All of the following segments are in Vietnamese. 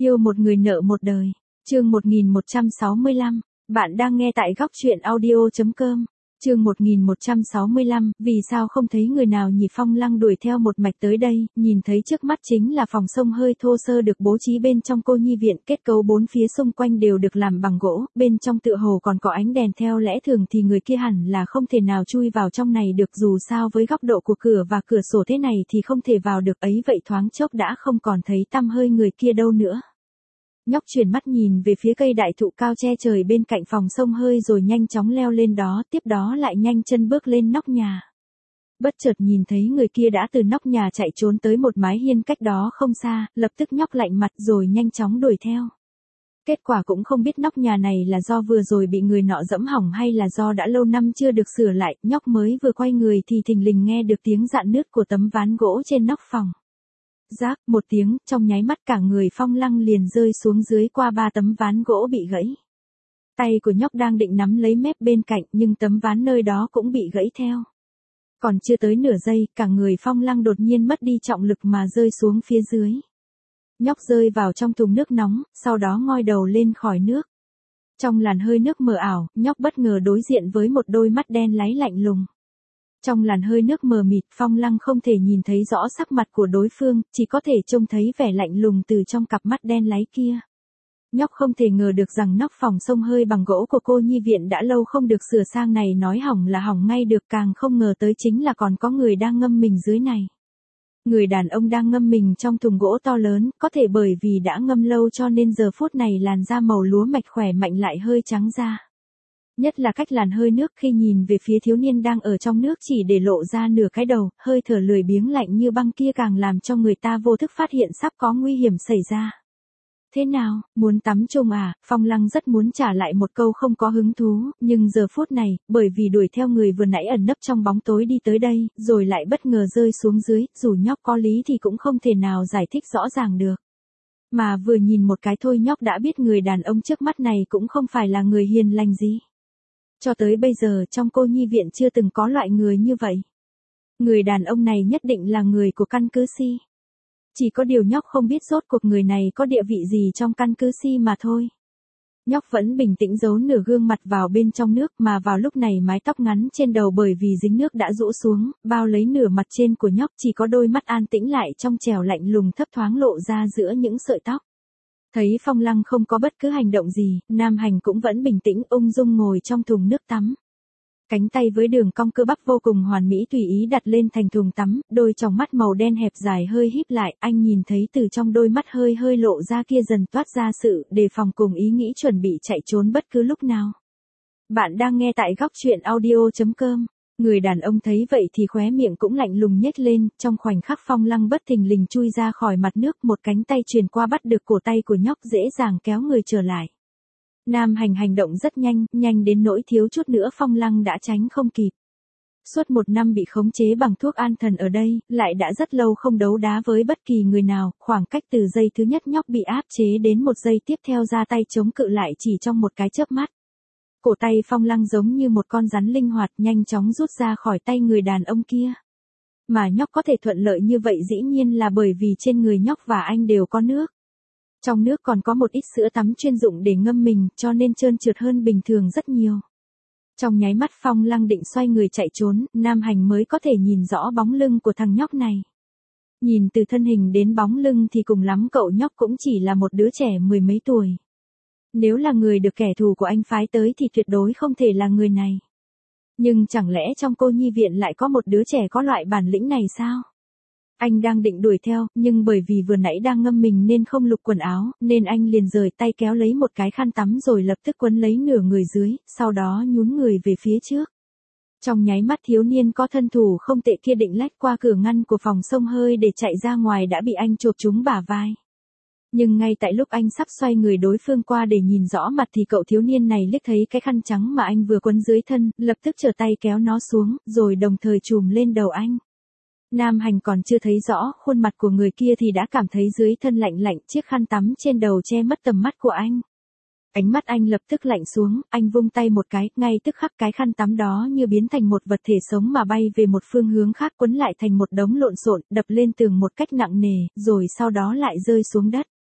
Yêu một người nợ một đời. Chương 1165. Bạn đang nghe tại góc truyện audio.com. Chương 1165, vì sao không thấy người nào nhỉ? Phong Lăng đuổi theo một mạch tới đây, nhìn thấy trước mắt chính là phòng xông hơi thô sơ được bố trí bên trong cô nhi viện, kết cấu bốn phía xung quanh đều được làm bằng gỗ, bên trong tựa hồ còn có ánh đèn, theo lẽ thường thì người kia hẳn là không thể nào chui vào trong này được, dù sao với góc độ của cửa và cửa sổ thế này thì không thể vào được, ấy vậy thoáng chốc đã không còn thấy tăm hơi người kia đâu nữa. Nhóc chuyển mắt nhìn về phía cây đại thụ cao che trời bên cạnh phòng xông hơi rồi nhanh chóng leo lên đó, tiếp đó lại nhanh chân bước lên nóc nhà. Bất chợt nhìn thấy người kia đã từ nóc nhà chạy trốn tới một mái hiên cách đó không xa, lập tức nhóc lạnh mặt rồi nhanh chóng đuổi theo. Kết quả cũng không biết nóc nhà này là do vừa rồi bị người nọ dẫm hỏng hay là do đã lâu năm chưa được sửa lại, nhóc mới vừa quay người thì thình lình nghe được tiếng rạn nứt của tấm ván gỗ trên nóc phòng. Rác, một tiếng, trong nháy mắt cả người Phong Lăng liền rơi xuống dưới qua ba tấm ván gỗ bị gãy. Tay của nhóc đang định nắm lấy mép bên cạnh nhưng tấm ván nơi đó cũng bị gãy theo. Còn chưa tới nửa giây, cả người Phong Lăng đột nhiên mất đi trọng lực mà rơi xuống phía dưới. Nhóc rơi vào trong thùng nước nóng, sau đó ngoi đầu lên khỏi nước. Trong làn hơi nước mờ ảo, nhóc bất ngờ đối diện với một đôi mắt đen láy lạnh lùng. Trong làn hơi nước mờ mịt, Phong Lăng không thể nhìn thấy rõ sắc mặt của đối phương, chỉ có thể trông thấy vẻ lạnh lùng từ trong cặp mắt đen láy kia. Nhóc không thể ngờ được rằng nóc phòng xông hơi bằng gỗ của cô nhi viện đã lâu không được sửa sang này nói hỏng là hỏng ngay được, càng không ngờ tới chính là còn có người đang ngâm mình dưới này. Người đàn ông đang ngâm mình trong thùng gỗ to lớn, có thể bởi vì đã ngâm lâu cho nên giờ phút này làn da màu lúa mạch khỏe mạnh lại hơi trắng da. Nhất là cách làn hơi nước khi nhìn về phía thiếu niên đang ở trong nước chỉ để lộ ra nửa cái đầu, hơi thở lười biếng lạnh như băng kia càng làm cho người ta vô thức phát hiện sắp có nguy hiểm xảy ra. Thế nào, muốn tắm chung à? Phong Lăng rất muốn trả lại một câu không có hứng thú, nhưng giờ phút này, bởi vì đuổi theo người vừa nãy ẩn nấp trong bóng tối đi tới đây, rồi lại bất ngờ rơi xuống dưới, dù nhóc có lý thì cũng không thể nào giải thích rõ ràng được. Mà vừa nhìn một cái thôi nhóc đã biết người đàn ông trước mắt này cũng không phải là người hiền lành gì. Cho tới bây giờ trong cô nhi viện chưa từng có loại người như vậy. Người đàn ông này nhất định là người của căn cứ Si. Chỉ có điều nhóc không biết rốt cuộc người này có địa vị gì trong căn cứ Si mà thôi. Nhóc vẫn bình tĩnh giấu nửa gương mặt vào bên trong nước, mà vào lúc này mái tóc ngắn trên đầu bởi vì dính nước đã rũ xuống, bao lấy nửa mặt trên của nhóc, chỉ có đôi mắt an tĩnh lại trong trẻo lạnh lùng thấp thoáng lộ ra giữa những sợi tóc. Thấy Phong Lăng không có bất cứ hành động gì, Nam Hành cũng vẫn bình tĩnh ung dung ngồi trong thùng nước tắm. Cánh tay với đường cong cơ bắp vô cùng hoàn mỹ tùy ý đặt lên thành thùng tắm, đôi tròng mắt màu đen hẹp dài hơi híp lại, anh nhìn thấy từ trong đôi mắt hơi lộ ra kia dần toát ra sự đề phòng cùng ý nghĩ chuẩn bị chạy trốn bất cứ lúc nào. Bạn đang nghe tại góc truyện audio.com. Người đàn ông thấy vậy thì khóe miệng cũng lạnh lùng nhếch lên, trong khoảnh khắc Phong Lăng bất thình lình chui ra khỏi mặt nước, một cánh tay truyền qua bắt được cổ tay của nhóc dễ dàng kéo người trở lại. Nam Hành hành động rất nhanh, nhanh đến nỗi thiếu chút nữa Phong Lăng đã tránh không kịp. Suốt một năm bị khống chế bằng thuốc an thần ở đây, lại đã rất lâu không đấu đá với bất kỳ người nào, khoảng cách từ giây thứ nhất nhóc bị áp chế đến một giây tiếp theo ra tay chống cự lại chỉ trong một cái chớp mắt. Cổ tay Phong Lăng giống như một con rắn linh hoạt nhanh chóng rút ra khỏi tay người đàn ông kia. Mà nhóc có thể thuận lợi như vậy dĩ nhiên là bởi vì trên người nhóc và anh đều có nước. Trong nước còn có một ít sữa tắm chuyên dụng để ngâm mình, cho nên trơn trượt hơn bình thường rất nhiều. Trong nháy mắt Phong Lăng định xoay người chạy trốn, Nam Hành mới có thể nhìn rõ bóng lưng của thằng nhóc này. Nhìn từ thân hình đến bóng lưng thì cùng lắm cậu nhóc cũng chỉ là một đứa trẻ mười mấy tuổi. Nếu là người được kẻ thù của anh phái tới thì tuyệt đối không thể là người này. Nhưng chẳng lẽ trong cô nhi viện lại có một đứa trẻ có loại bản lĩnh này sao? Anh đang định đuổi theo, nhưng bởi vì vừa nãy đang ngâm mình nên không lục quần áo, nên anh liền rời tay kéo lấy một cái khăn tắm rồi lập tức quấn lấy nửa người dưới, sau đó nhún người về phía trước. Trong nháy mắt thiếu niên có thân thủ không tệ kia định lách qua cửa ngăn của phòng xông hơi để chạy ra ngoài đã bị anh chộp trúng bả vai. Nhưng ngay tại lúc anh sắp xoay người đối phương qua để nhìn rõ mặt thì cậu thiếu niên này liếc thấy cái khăn trắng mà anh vừa quấn dưới thân, lập tức trở tay kéo nó xuống, rồi đồng thời chùm lên đầu anh. Nam Hành còn chưa thấy rõ khuôn mặt của người kia thì đã cảm thấy dưới thân lạnh lạnh, chiếc khăn tắm trên đầu che mất tầm mắt của anh. Ánh mắt anh lập tức lạnh xuống, anh vung tay một cái, ngay tức khắc cái khăn tắm đó như biến thành một vật thể sống mà bay về một phương hướng khác, quấn lại thành một đống lộn xộn, đập lên tường một cách nặng nề, rồi sau đó lại rơi xuống đất.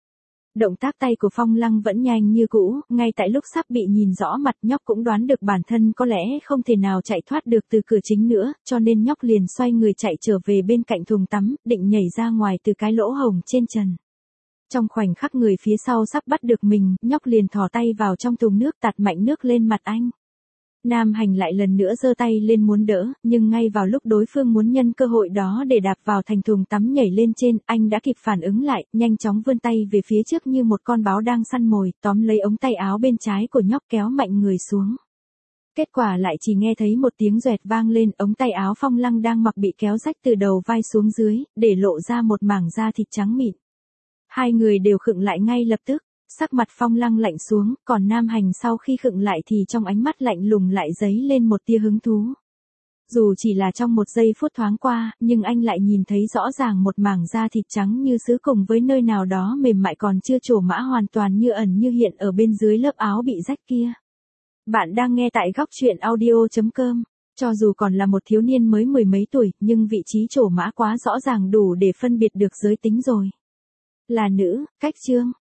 Động tác tay của Phong Lăng vẫn nhanh như cũ, ngay tại lúc sắp bị nhìn rõ mặt nhóc cũng đoán được bản thân có lẽ không thể nào chạy thoát được từ cửa chính nữa, cho nên nhóc liền xoay người chạy trở về bên cạnh thùng tắm, định nhảy ra ngoài từ cái lỗ hổng trên trần. Trong khoảnh khắc người phía sau sắp bắt được mình, nhóc liền thò tay vào trong thùng nước tạt mạnh nước lên mặt anh. Nam Hành lại lần nữa giơ tay lên muốn đỡ, nhưng ngay vào lúc đối phương muốn nhân cơ hội đó để đạp vào thành thùng tắm nhảy lên trên, anh đã kịp phản ứng lại, nhanh chóng vươn tay về phía trước như một con báo đang săn mồi, tóm lấy ống tay áo bên trái của nhóc kéo mạnh người xuống. Kết quả lại chỉ nghe thấy một tiếng doẹt vang lên, ống tay áo Phong Lăng đang mặc bị kéo rách từ đầu vai xuống dưới, để lộ ra một mảng da thịt trắng mịn. Hai người đều khựng lại ngay lập tức. Sắc mặt Phong Lăng lạnh xuống, còn Nam Hành sau khi khựng lại thì trong ánh mắt lạnh lùng lại dấy lên một tia hứng thú. Dù chỉ là trong một giây phút thoáng qua, nhưng anh lại nhìn thấy rõ ràng một mảng da thịt trắng như sứ cùng với nơi nào đó mềm mại còn chưa trổ mã hoàn toàn như ẩn như hiện ở bên dưới lớp áo bị rách kia. Bạn đang nghe tại góc truyện audio.com. Cho dù còn là một thiếu niên mới mười mấy tuổi, nhưng vị trí trổ mã quá rõ ràng đủ để phân biệt được giới tính rồi. Là nữ, cách chương.